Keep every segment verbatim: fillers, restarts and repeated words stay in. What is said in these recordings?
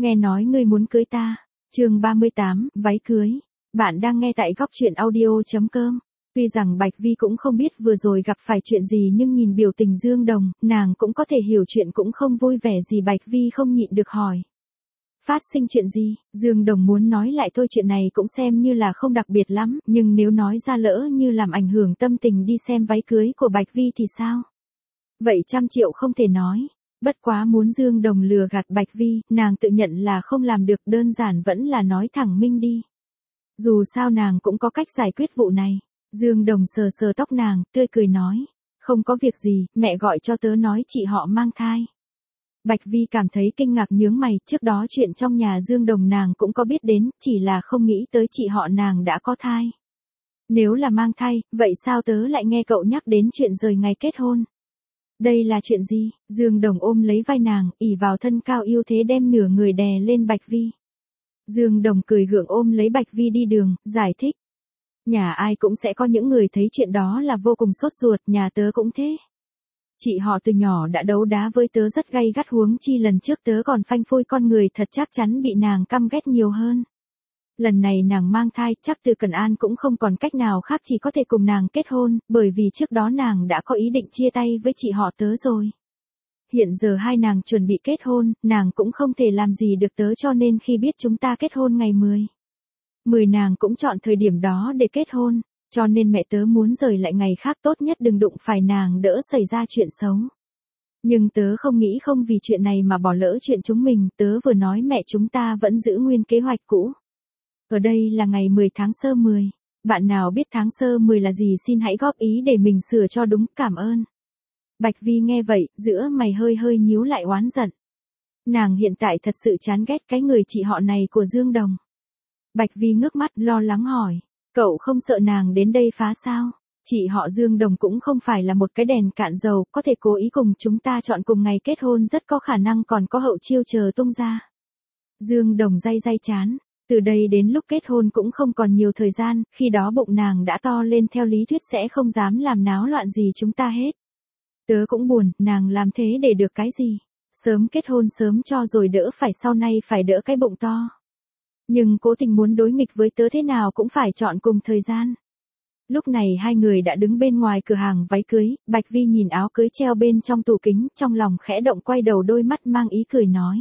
nghe nói ngươi muốn cưới ta. Chương ba mươi tám, váy cưới. Bạn đang nghe tại góc truyện audio chấm com. Tuy rằng Bạch Vi cũng không biết vừa rồi gặp phải chuyện gì nhưng nhìn biểu tình Dương Đồng, nàng cũng có thể hiểu chuyện cũng không vui vẻ gì. Bạch Vi không nhịn được hỏi. Phát sinh chuyện gì? Dương Đồng muốn nói lại thôi, chuyện này cũng xem như là không đặc biệt lắm, nhưng nếu nói ra lỡ như làm ảnh hưởng tâm tình đi xem váy cưới của Bạch Vi thì sao? Vậy trăm triệu không thể nói. Bất quá muốn Dương Đồng lừa gạt Bạch Vi, nàng tự nhận là không làm được, đơn giản vẫn là nói thẳng minh đi. Dù sao nàng cũng có cách giải quyết vụ này. Dương Đồng sờ sờ tóc nàng, tươi cười nói. Không có việc gì, mẹ gọi cho tớ nói chị họ mang thai. Bạch Vi cảm thấy kinh ngạc nhướng mày, trước đó chuyện trong nhà Dương Đồng nàng cũng có biết đến, chỉ là không nghĩ tới chị họ nàng đã có thai. Nếu là mang thai, vậy sao tớ lại nghe cậu nhắc đến chuyện rời ngày kết hôn? Đây là chuyện gì? Dương Đồng ôm lấy vai nàng, ỉ vào thân cao yêu thế đem nửa người đè lên Bạch Vi. Dương Đồng cười gượng ôm lấy Bạch Vi đi đường, giải thích. Nhà ai cũng sẽ có những người thấy chuyện đó là vô cùng sốt ruột, nhà tớ cũng thế. Chị họ từ nhỏ đã đấu đá với tớ rất gay gắt, huống chi lần trước tớ còn phanh phui con người, thật chắc chắn bị nàng căm ghét nhiều hơn. Lần này nàng mang thai, chắc Từ Cẩn An cũng không còn cách nào khác, chỉ có thể cùng nàng kết hôn, bởi vì trước đó nàng đã có ý định chia tay với chị họ tớ rồi. Hiện giờ hai nàng chuẩn bị kết hôn, nàng cũng không thể làm gì được tớ, cho nên khi biết chúng ta kết hôn ngày mười. mười nàng cũng chọn thời điểm đó để kết hôn, cho nên mẹ tớ muốn rời lại ngày khác, tốt nhất đừng đụng phải nàng, đỡ xảy ra chuyện xấu. Nhưng tớ không nghĩ không vì chuyện này mà bỏ lỡ chuyện chúng mình, tớ vừa nói mẹ chúng ta vẫn giữ nguyên kế hoạch cũ. Ở đây là ngày mười tháng sơ mười. Bạn nào biết tháng sơ mười là gì xin hãy góp ý để mình sửa cho đúng, cảm ơn. Bạch Vi nghe vậy, giữa mày hơi hơi nhíu lại oán giận. Nàng hiện tại thật sự chán ghét cái người chị họ này của Dương Đồng. Bạch Vi ngước mắt lo lắng hỏi. Cậu không sợ nàng đến đây phá sao? Chị họ Dương Đồng cũng không phải là một cái đèn cạn dầu, có thể cố ý cùng chúng ta chọn cùng ngày kết hôn, rất có khả năng còn có hậu chiêu chờ tung ra. Dương Đồng day day chán. Từ đây đến lúc kết hôn cũng không còn nhiều thời gian, khi đó bụng nàng đã to lên, theo lý thuyết sẽ không dám làm náo loạn gì chúng ta hết. Tớ cũng buồn, nàng làm thế để được cái gì? Sớm kết hôn sớm cho rồi đỡ phải sau này phải đỡ cái bụng to. Nhưng cố tình muốn đối nghịch với tớ, thế nào cũng phải chọn cùng thời gian. Lúc này hai người đã đứng bên ngoài cửa hàng váy cưới, Bạch Vi nhìn áo cưới treo bên trong tủ kính, trong lòng khẽ động, quay đầu đôi mắt mang ý cười nói.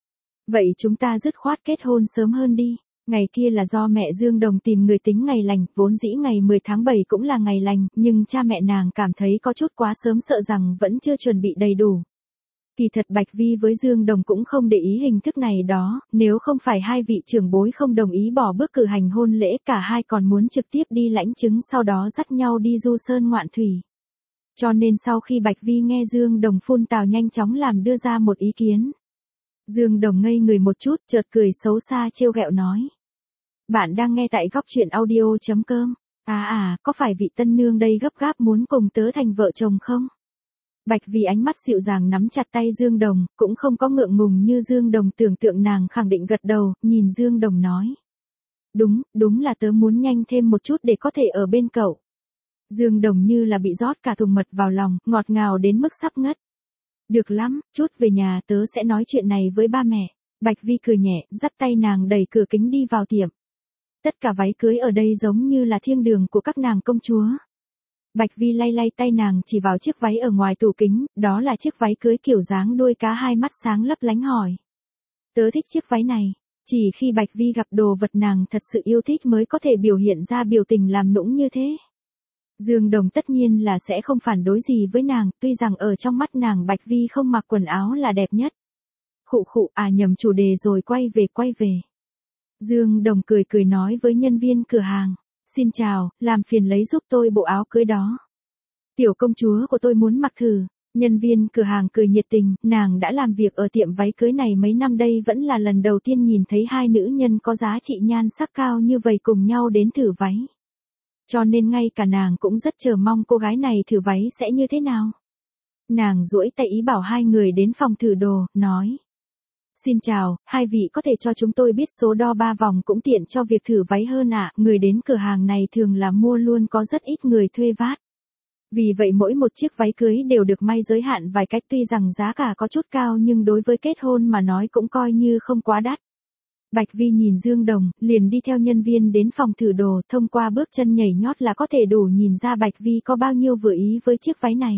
Vậy chúng ta dứt khoát kết hôn sớm hơn đi. Ngày kia là do mẹ Dương Đồng tìm người tính ngày lành, vốn dĩ ngày mười tháng bảy cũng là ngày lành, nhưng cha mẹ nàng cảm thấy có chút quá sớm, sợ rằng vẫn chưa chuẩn bị đầy đủ. Kỳ thật Bạch Vi với Dương Đồng cũng không để ý hình thức này đó, nếu không phải hai vị trưởng bối không đồng ý bỏ bước cử hành hôn lễ, cả hai còn muốn trực tiếp đi lãnh chứng, sau đó dắt nhau đi du sơn ngoạn thủy. Cho nên sau khi Bạch Vi nghe Dương Đồng phun tào, nhanh chóng làm đưa ra một ý kiến. Dương Đồng ngây người một chút, chợt cười xấu xa trêu ghẹo nói. Bạn đang nghe tại góc truyện audio chấm com. À à, có phải vị tân nương đây gấp gáp muốn cùng tớ thành vợ chồng không? Bạch Vi ánh mắt dịu dàng nắm chặt tay Dương Đồng, cũng không có ngượng ngùng như Dương Đồng tưởng tượng, nàng khẳng định gật đầu, nhìn Dương Đồng nói. Đúng, đúng là tớ muốn nhanh thêm một chút để có thể ở bên cậu. Dương Đồng như là bị rót cả thùng mật vào lòng, ngọt ngào đến mức sắp ngất. Được lắm, chút về nhà tớ sẽ nói chuyện này với ba mẹ. Bạch Vi cười nhẹ, dắt tay nàng đẩy cửa kính đi vào tiệm. Tất cả váy cưới ở đây giống như là thiên đường của các nàng công chúa. Bạch Vi lay lay tay nàng chỉ vào chiếc váy ở ngoài tủ kính, đó là chiếc váy cưới kiểu dáng đuôi cá, hai mắt sáng lấp lánh hỏi. Tớ thích chiếc váy này. Chỉ khi Bạch Vi gặp đồ vật nàng thật sự yêu thích mới có thể biểu hiện ra biểu tình làm nũng như thế. Dương Đồng tất nhiên là sẽ không phản đối gì với nàng, tuy rằng ở trong mắt nàng Bạch Vi không mặc quần áo là đẹp nhất. Khụ khụ, à nhầm chủ đề rồi, quay về quay về. Dương Đồng cười cười nói với nhân viên cửa hàng. Xin chào, làm phiền lấy giúp tôi bộ áo cưới đó. Tiểu công chúa của tôi muốn mặc thử. Nhân viên cửa hàng cười nhiệt tình, nàng đã làm việc ở tiệm váy cưới này mấy năm đây, vẫn là lần đầu tiên nhìn thấy hai nữ nhân có giá trị nhan sắc cao như vậy cùng nhau đến thử váy. Cho nên ngay cả nàng cũng rất chờ mong cô gái này thử váy sẽ như thế nào. Nàng duỗi tay ý bảo hai người đến phòng thử đồ, nói. Xin chào, hai vị có thể cho chúng tôi biết số đo ba vòng cũng tiện cho việc thử váy hơn ạ. À. Người đến cửa hàng này thường là mua luôn, có rất ít người thuê vát. Vì vậy mỗi một chiếc váy cưới đều được may giới hạn vài cách, tuy rằng giá cả có chút cao nhưng đối với kết hôn mà nói cũng coi như không quá đắt. Bạch Vi nhìn Dương Đồng, liền đi theo nhân viên đến phòng thử đồ, thông qua bước chân nhảy nhót là có thể đủ nhìn ra Bạch Vi có bao nhiêu vừa ý với chiếc váy này.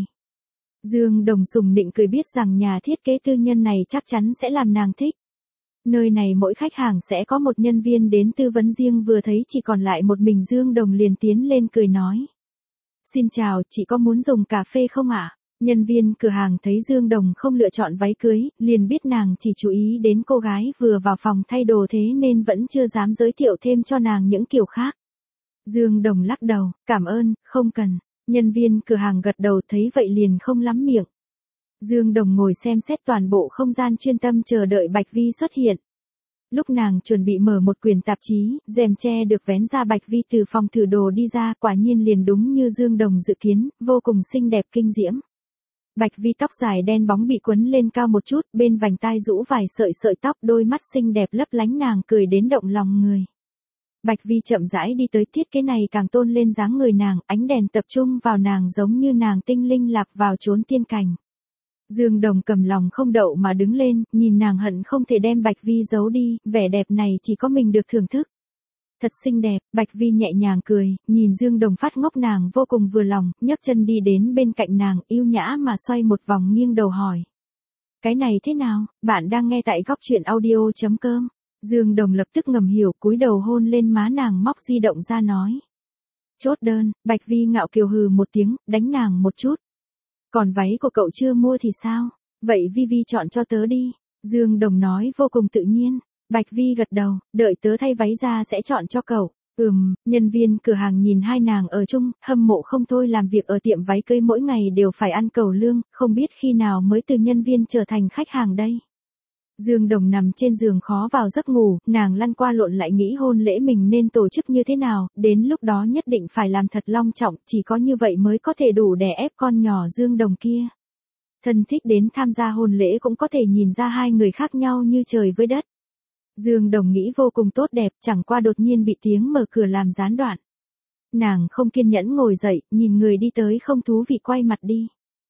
Dương Đồng sùng nịnh cười, biết rằng nhà thiết kế tư nhân này chắc chắn sẽ làm nàng thích. Nơi này mỗi khách hàng sẽ có một nhân viên đến tư vấn riêng, vừa thấy chỉ còn lại một mình Dương Đồng liền tiến lên cười nói. Xin chào, chị có muốn dùng cà phê không ạ? Nhân viên cửa hàng thấy Dương Đồng không lựa chọn váy cưới, liền biết nàng chỉ chú ý đến cô gái vừa vào phòng thay đồ, thế nên vẫn chưa dám giới thiệu thêm cho nàng những kiểu khác. Dương Đồng lắc đầu, cảm ơn, không cần. Nhân viên cửa hàng gật đầu, thấy vậy liền không lắm miệng. Dương Đồng ngồi xem xét toàn bộ không gian, chuyên tâm chờ đợi Bạch Vi xuất hiện. Lúc nàng chuẩn bị mở một quyển tạp chí, rèm che được vén ra, Bạch Vi từ phòng thử đồ đi ra, quả nhiên liền đúng như Dương Đồng dự kiến, vô cùng xinh đẹp kinh diễm. Bạch Vi tóc dài đen bóng bị quấn lên cao một chút, bên vành tai rũ vài sợi sợi tóc, đôi mắt xinh đẹp lấp lánh, nàng cười đến động lòng người. Bạch Vi chậm rãi đi tới, thiết kế này càng tôn lên dáng người nàng, ánh đèn tập trung vào nàng giống như nàng tinh linh lạc vào chốn tiên cảnh. Dương Đồng cầm lòng không đậu mà đứng lên, nhìn nàng hận không thể đem Bạch Vi giấu đi, vẻ đẹp này chỉ có mình được thưởng thức. Thật xinh đẹp, Bạch Vi nhẹ nhàng cười, nhìn Dương Đồng phát ngốc nàng vô cùng vừa lòng, nhấc chân đi đến bên cạnh nàng, yêu nhã mà xoay một vòng, nghiêng đầu hỏi. Cái này thế nào, bạn đang nghe tại góc truyện audio chấm com. Dương Đồng lập tức ngầm hiểu, cúi đầu hôn lên má nàng, móc di động ra nói. Chốt đơn. Bạch Vi ngạo kiều hừ một tiếng, đánh nàng một chút. Còn váy của cậu chưa mua thì sao? Vậy Vi Vi chọn cho tớ đi. Dương Đồng nói vô cùng tự nhiên. Bạch Vi gật đầu, đợi tớ thay váy ra sẽ chọn cho cậu. Ừm, nhân viên cửa hàng nhìn hai nàng ở chung, hâm mộ không thôi, làm việc ở tiệm váy cưới mỗi ngày đều phải ăn cẩu lương, không biết khi nào mới từ nhân viên trở thành khách hàng đây. Dương Đồng nằm trên giường khó vào giấc ngủ, nàng lăn qua lộn lại nghĩ hôn lễ mình nên tổ chức như thế nào, đến lúc đó nhất định phải làm thật long trọng, chỉ có như vậy mới có thể đủ đè ép con nhỏ Dương Đồng kia. Thân thích đến tham gia hôn lễ cũng có thể nhìn ra hai người khác nhau như trời với đất. Dương Đồng nghĩ vô cùng tốt đẹp, chẳng qua đột nhiên bị tiếng mở cửa làm gián đoạn. Nàng không kiên nhẫn ngồi dậy, nhìn người đi tới không thú vị quay mặt đi.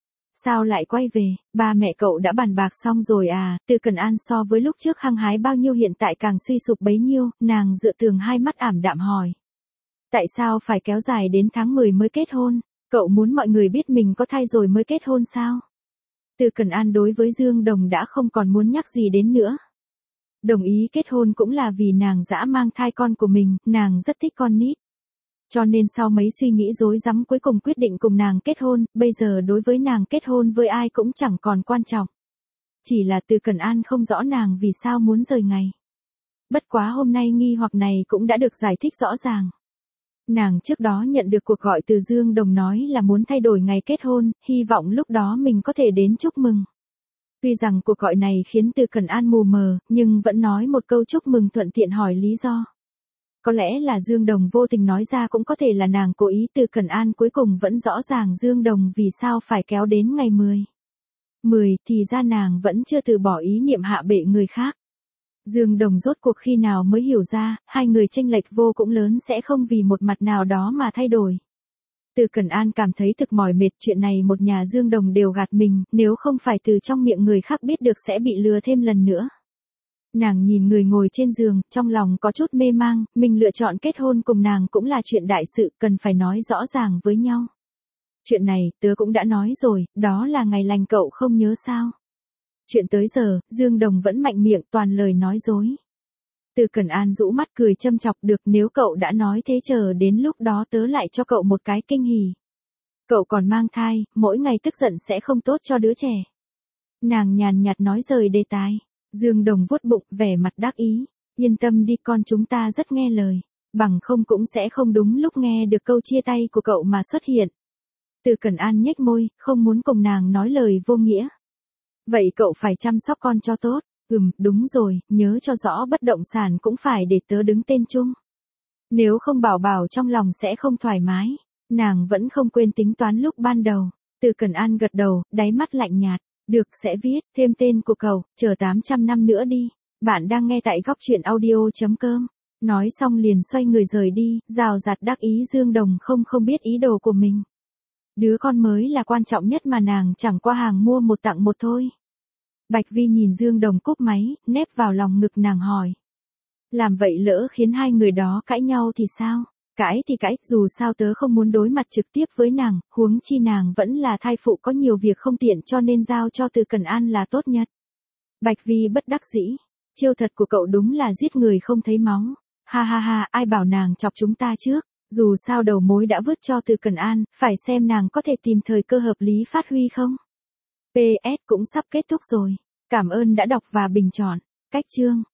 Sao lại quay về, ba mẹ cậu đã bàn bạc xong rồi à? Từ Cần An so với lúc trước hăng hái bao nhiêu hiện tại càng suy sụp bấy nhiêu, nàng dựa tường hai mắt ảm đạm hỏi. Tại sao phải kéo dài đến tháng mười mới kết hôn? Cậu muốn mọi người biết mình có thai rồi mới kết hôn sao? Từ Cần An đối với Dương Đồng đã không còn muốn nhắc gì đến nữa. Đồng ý kết hôn cũng là vì nàng dã mang thai con của mình, nàng rất thích con nít. Cho nên sau mấy suy nghĩ rối rắm cuối cùng quyết định cùng nàng kết hôn, bây giờ đối với nàng kết hôn với ai cũng chẳng còn quan trọng. Chỉ là Từ Cần An không rõ nàng vì sao muốn rời ngày. Bất quá hôm nay nghi hoặc này cũng đã được giải thích rõ ràng. Nàng trước đó nhận được cuộc gọi từ Dương Đồng nói là muốn thay đổi ngày kết hôn, hy vọng lúc đó mình có thể đến chúc mừng. Tuy rằng cuộc gọi này khiến Từ Cần An mù mờ, nhưng vẫn nói một câu chúc mừng, thuận tiện hỏi lý do. Có lẽ là Dương Đồng vô tình nói ra, cũng có thể là nàng cố ý. Từ Cần An cuối cùng vẫn rõ ràng Dương Đồng vì sao phải kéo đến ngày mười. mười thì ra nàng vẫn chưa từ bỏ ý niệm hạ bệ người khác. Dương Đồng rốt cuộc khi nào mới hiểu ra, hai người chênh lệch vô cũng lớn sẽ không vì một mặt nào đó mà thay đổi. Từ Cần An cảm thấy thực mỏi mệt, chuyện này một nhà Dương Đồng đều gạt mình, nếu không phải từ trong miệng người khác biết được sẽ bị lừa thêm lần nữa. Nàng nhìn người ngồi trên giường, trong lòng có chút mê mang, mình lựa chọn kết hôn cùng nàng cũng là chuyện đại sự, cần phải nói rõ ràng với nhau. Chuyện này, tớ cũng đã nói rồi, đó là ngày lành, cậu không nhớ sao? Chuyện tới giờ, Dương Đồng vẫn mạnh miệng toàn lời nói dối. Từ Cần An rũ mắt cười châm chọc, được, nếu cậu đã nói thế chờ đến lúc đó tớ lại cho cậu một cái kinh hỉ. Cậu còn mang thai, mỗi ngày tức giận sẽ không tốt cho đứa trẻ. Nàng nhàn nhạt nói rời đề tài. Dương Đồng vuốt bụng, vẻ mặt đắc ý. Yên tâm đi con, chúng ta rất nghe lời. Bằng không cũng sẽ không đúng lúc nghe được câu chia tay của cậu mà xuất hiện. Từ Cần An nhếch môi, không muốn cùng nàng nói lời vô nghĩa. Vậy cậu phải chăm sóc con cho tốt. Ừm, đúng rồi, nhớ cho rõ bất động sản cũng phải để tớ đứng tên chung. Nếu không bảo bảo trong lòng sẽ không thoải mái. Nàng vẫn không quên tính toán lúc ban đầu. Từ Cần An gật đầu, đáy mắt lạnh nhạt. Được, sẽ viết thêm tên của cậu, chờ tám trăm năm nữa đi. Bạn đang nghe tại góc truyện audio chấm com. Nói xong liền xoay người rời đi, rào rạt đắc ý. Dương Đồng không không biết ý đồ của mình. Đứa con mới là quan trọng nhất mà nàng chẳng qua hàng mua một tặng một thôi. Bạch Vi nhìn Dương Đồng cúp máy, nép vào lòng ngực nàng hỏi. Làm vậy lỡ khiến hai người đó cãi nhau thì sao? Cãi thì cãi, dù sao tớ không muốn đối mặt trực tiếp với nàng, huống chi nàng vẫn là thai phụ có nhiều việc không tiện cho nên giao cho Từ Cần An là tốt nhất. Bạch Vi bất đắc dĩ. Chiêu thật của cậu đúng là giết người không thấy máu. Ha ha ha, ai bảo nàng chọc chúng ta trước. Dù sao đầu mối đã vứt cho Từ Cần An, phải xem nàng có thể tìm thời cơ hợp lý phát huy không. pê ét cũng sắp kết thúc rồi. Cảm ơn đã đọc và bình chọn. Cách chương.